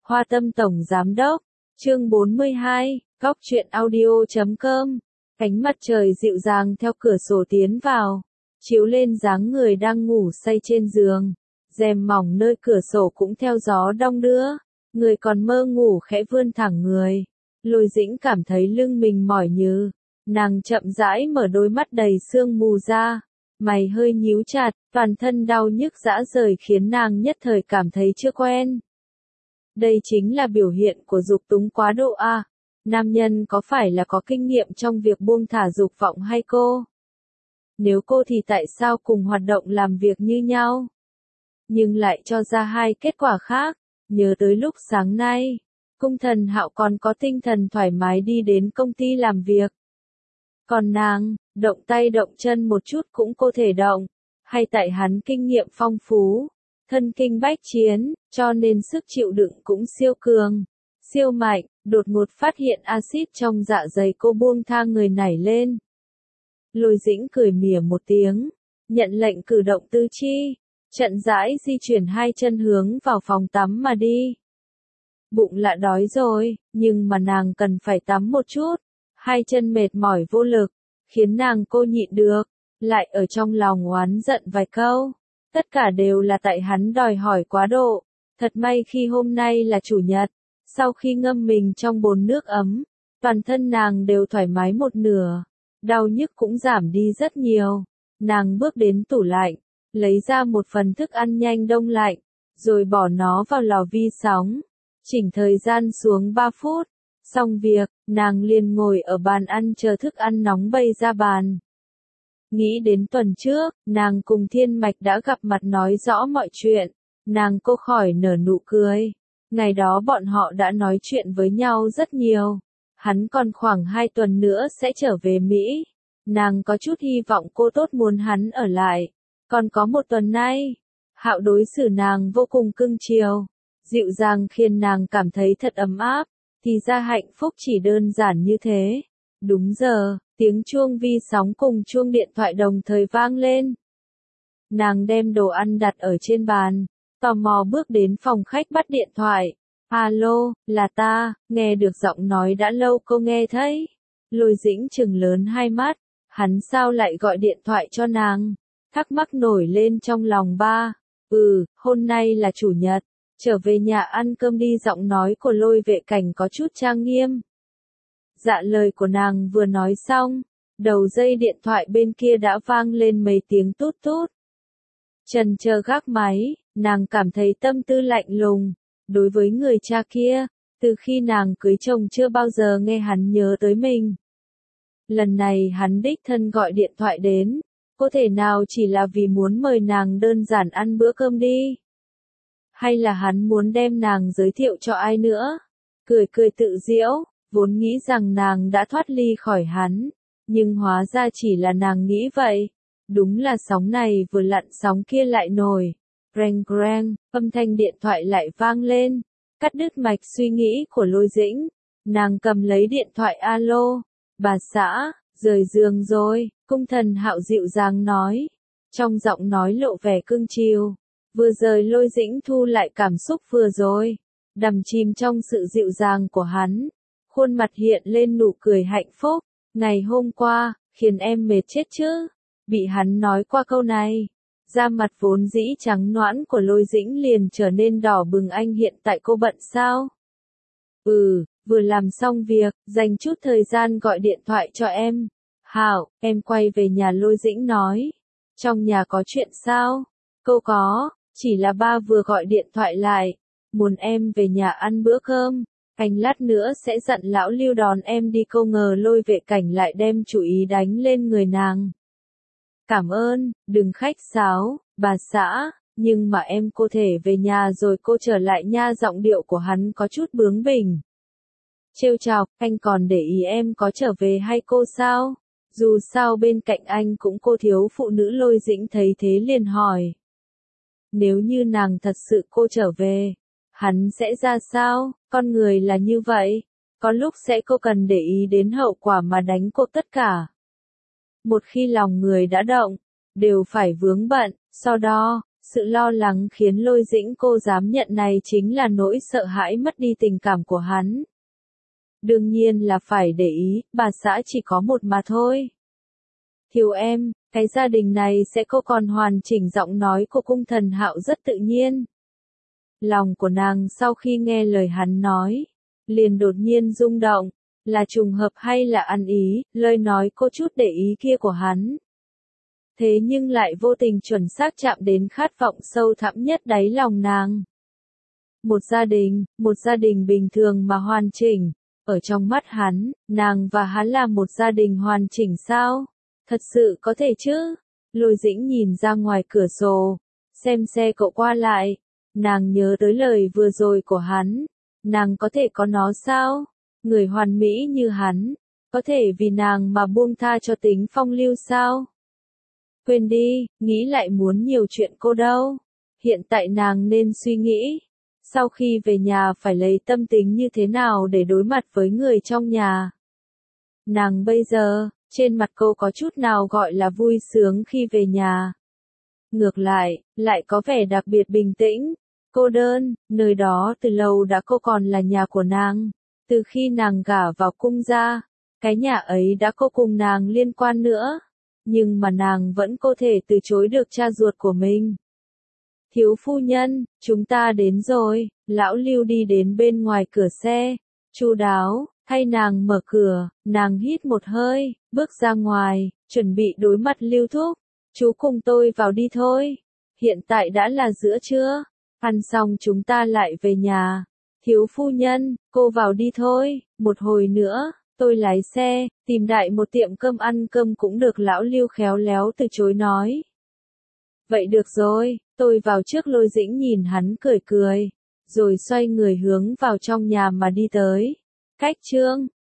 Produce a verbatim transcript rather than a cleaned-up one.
Hoa Tâm Tổng Giám Đốc, chương bốn mươi hai, góc truyện audio chấm com. Ánh mặt trời dịu dàng theo cửa sổ tiến vào, chiếu lên dáng người đang ngủ say trên giường. Rèm mỏng nơi cửa sổ cũng theo gió đong đưa, người còn mơ ngủ khẽ vươn thẳng người. Lôi Dĩnh cảm thấy lưng mình mỏi nhừ, nàng chậm rãi mở đôi mắt đầy sương mù ra, mày hơi nhíu chặt, toàn thân đau nhức rã rời khiến nàng nhất thời cảm thấy chưa quen. Đây chính là biểu hiện của dục túng quá độ à? Nam nhân có phải là có kinh nghiệm trong việc buông thả dục vọng hay cô? Nếu cô thì tại sao cùng hoạt động làm việc như nhau, nhưng lại cho ra hai kết quả khác? Nhớ tới lúc sáng nay, Cung Thần Hạo còn có tinh thần thoải mái đi đến công ty làm việc. Còn nàng, động tay động chân một chút cũng có thể động, hay tại hắn kinh nghiệm phong phú, thân kinh bách chiến, cho nên sức chịu đựng cũng siêu cường, siêu mạnh. Đột ngột phát hiện axit trong dạ dày cô buông tha người nảy lên. Lôi Dĩnh cười mỉa một tiếng, nhận lệnh cử động tư chi, chậm rãi di chuyển hai chân hướng vào phòng tắm mà đi. Bụng lạ đói rồi, nhưng mà nàng cần phải tắm một chút, hai chân mệt mỏi vô lực, khiến nàng cô nhịn được, lại ở trong lòng oán giận vài câu. Tất cả đều là tại hắn đòi hỏi quá độ, thật may khi hôm nay là chủ nhật. Sau khi ngâm mình trong bồn nước ấm, toàn thân nàng đều thoải mái một nửa, đau nhức cũng giảm đi rất nhiều. Nàng bước đến tủ lạnh, lấy ra một phần thức ăn nhanh đông lạnh, rồi bỏ nó vào lò vi sóng, chỉnh thời gian xuống ba phút. Xong việc, nàng liền ngồi ở bàn ăn chờ thức ăn nóng bay ra bàn. Nghĩ đến tuần trước, nàng cùng Thiên Mạch đã gặp mặt nói rõ mọi chuyện, nàng cô khỏi nở nụ cười. Ngày đó bọn họ đã nói chuyện với nhau rất nhiều. Hắn còn khoảng hai tuần nữa sẽ trở về Mỹ. Nàng có chút hy vọng cô tốt muốn hắn ở lại. Còn có một tuần nay, Hạo đối xử nàng vô cùng cưng chiều, dịu dàng khiến nàng cảm thấy thật ấm áp. Thì ra hạnh phúc chỉ đơn giản như thế. Đúng giờ, tiếng chuông vi sóng cùng chuông điện thoại đồng thời vang lên. Nàng đem đồ ăn đặt ở trên bàn, tò mò bước đến phòng khách bắt điện thoại. Alo, là ta, nghe được giọng nói đã lâu cô nghe thấy. Lôi Dĩnh trừng lớn hai mắt, hắn sao lại gọi điện thoại cho nàng? Thắc mắc nổi lên trong lòng ba. Ừ, hôm nay là chủ nhật, trở về nhà ăn cơm đi. Giọng nói của Lôi Vệ Cảnh có chút trang nghiêm. Dạ lời của nàng vừa nói xong, đầu dây điện thoại bên kia đã vang lên mấy tiếng tút tút. Chần chờ gác máy, nàng cảm thấy tâm tư lạnh lùng. Đối với người cha kia, từ khi nàng cưới chồng chưa bao giờ nghe hắn nhớ tới mình. Lần này hắn đích thân gọi điện thoại đến, có thể nào chỉ là vì muốn mời nàng đơn giản ăn bữa cơm đi? Hay là hắn muốn đem nàng giới thiệu cho ai nữa? Cười cười tự giễu, vốn nghĩ rằng nàng đã thoát ly khỏi hắn, nhưng hóa ra chỉ là nàng nghĩ vậy. Đúng là sóng này vừa lặn sóng kia lại nổi. Reng reng, âm thanh điện thoại lại vang lên, cắt đứt mạch suy nghĩ của Lôi Dĩnh. Nàng cầm lấy điện thoại. Alo, bà xã, rời giường rồi, Cung Thần Hạo dịu dàng nói, trong giọng nói lộ vẻ cưng chiều. Vừa rời Lôi Dĩnh thu lại cảm xúc vừa rồi, đắm chìm trong sự dịu dàng của hắn, khuôn mặt hiện lên nụ cười hạnh phúc. Ngày hôm qua, khiến em mệt chết chứ? Bị hắn nói qua câu này, da mặt vốn dĩ trắng nõn của Lôi Dĩnh liền trở nên đỏ bừng. Anh hiện tại cô bận sao? Ừ, vừa làm xong việc, dành chút thời gian gọi điện thoại cho em. Hảo, em quay về nhà. Lôi Dĩnh nói. Trong nhà có chuyện sao? Cô có, chỉ là ba vừa gọi điện thoại lại, muốn em về nhà ăn bữa cơm. Anh lát nữa sẽ dặn lão Lưu đón em đi. Cô ngờ Lôi Vệ Cảnh lại đem chủ ý đánh lên người nàng. Cảm ơn, đừng khách sáo, bà xã, nhưng mà em có thể về nhà rồi cô trở lại nha. Giọng điệu của hắn có chút bướng bỉnh. Trêu chọc, anh còn để ý em có trở về hay cô sao? Dù sao bên cạnh anh cũng cô thiếu phụ nữ. Lôi Dĩnh thấy thế liền hỏi. Nếu như nàng thật sự cô trở về, hắn sẽ ra sao? Con người là như vậy, có lúc sẽ cô cần để ý đến hậu quả mà đánh cuộc tất cả. Một khi lòng người đã động, đều phải vướng bận, so đo, Sự lo lắng khiến Lôi Dĩnh cô dám nhận này chính là nỗi sợ hãi mất đi tình cảm của hắn. Đương nhiên là phải để ý, bà xã chỉ có một mà thôi. Thiếu em, cái gia đình này sẽ cô còn hoàn chỉnh. Giọng nói của Cung Thần Hạo rất tự nhiên. Lòng của nàng sau khi nghe lời hắn nói, liền đột nhiên rung động, là trùng hợp hay là ăn ý, lời nói cô chút để ý kia của hắn. Thế nhưng lại vô tình chuẩn xác chạm đến khát vọng sâu thẳm nhất đáy lòng nàng. Một gia đình, một gia đình bình thường mà hoàn chỉnh, ở trong mắt hắn, nàng và hắn là một gia đình hoàn chỉnh sao? Thật sự có thể chứ? Lôi Dĩnh nhìn ra ngoài cửa sổ, xem xe cộ qua lại, nàng nhớ tới lời vừa rồi của hắn, nàng có thể có nó sao? Người hoàn mỹ như hắn, có thể vì nàng mà buông tha cho tính phong lưu sao? Quên đi, nghĩ lại muốn nhiều chuyện cô đâu. Hiện tại nàng nên suy nghĩ, sau khi về nhà phải lấy tâm tính như thế nào để đối mặt với người trong nhà. Nàng bây giờ, trên mặt cô có chút nào gọi là vui sướng khi về nhà. Ngược lại, lại có vẻ đặc biệt bình tĩnh, cô đơn, nơi đó từ lâu đã cô còn là nhà của nàng. Từ khi nàng gả vào cung gia, cái nhà ấy đã cô cùng nàng liên quan nữa. Nhưng mà nàng vẫn có thể từ chối được cha ruột của mình. Thiếu phu nhân, chúng ta đến rồi. Lão Lưu đi đến bên ngoài cửa xe, chu đáo, thay nàng mở cửa, nàng hít một hơi, bước ra ngoài, chuẩn bị đối mặt Lưu thúc. Chú cùng tôi vào đi thôi. Hiện tại đã là giữa trưa, ăn xong chúng ta lại về nhà. Thiếu phu nhân, cô vào đi thôi, một hồi nữa, tôi lái xe, tìm đại một tiệm cơm ăn cơm cũng được. Lão Lưu khéo léo từ chối nói. Vậy được rồi, tôi vào trước. Lôi Dĩnh nhìn hắn cười cười, rồi xoay người hướng vào trong nhà mà đi tới. Cách chương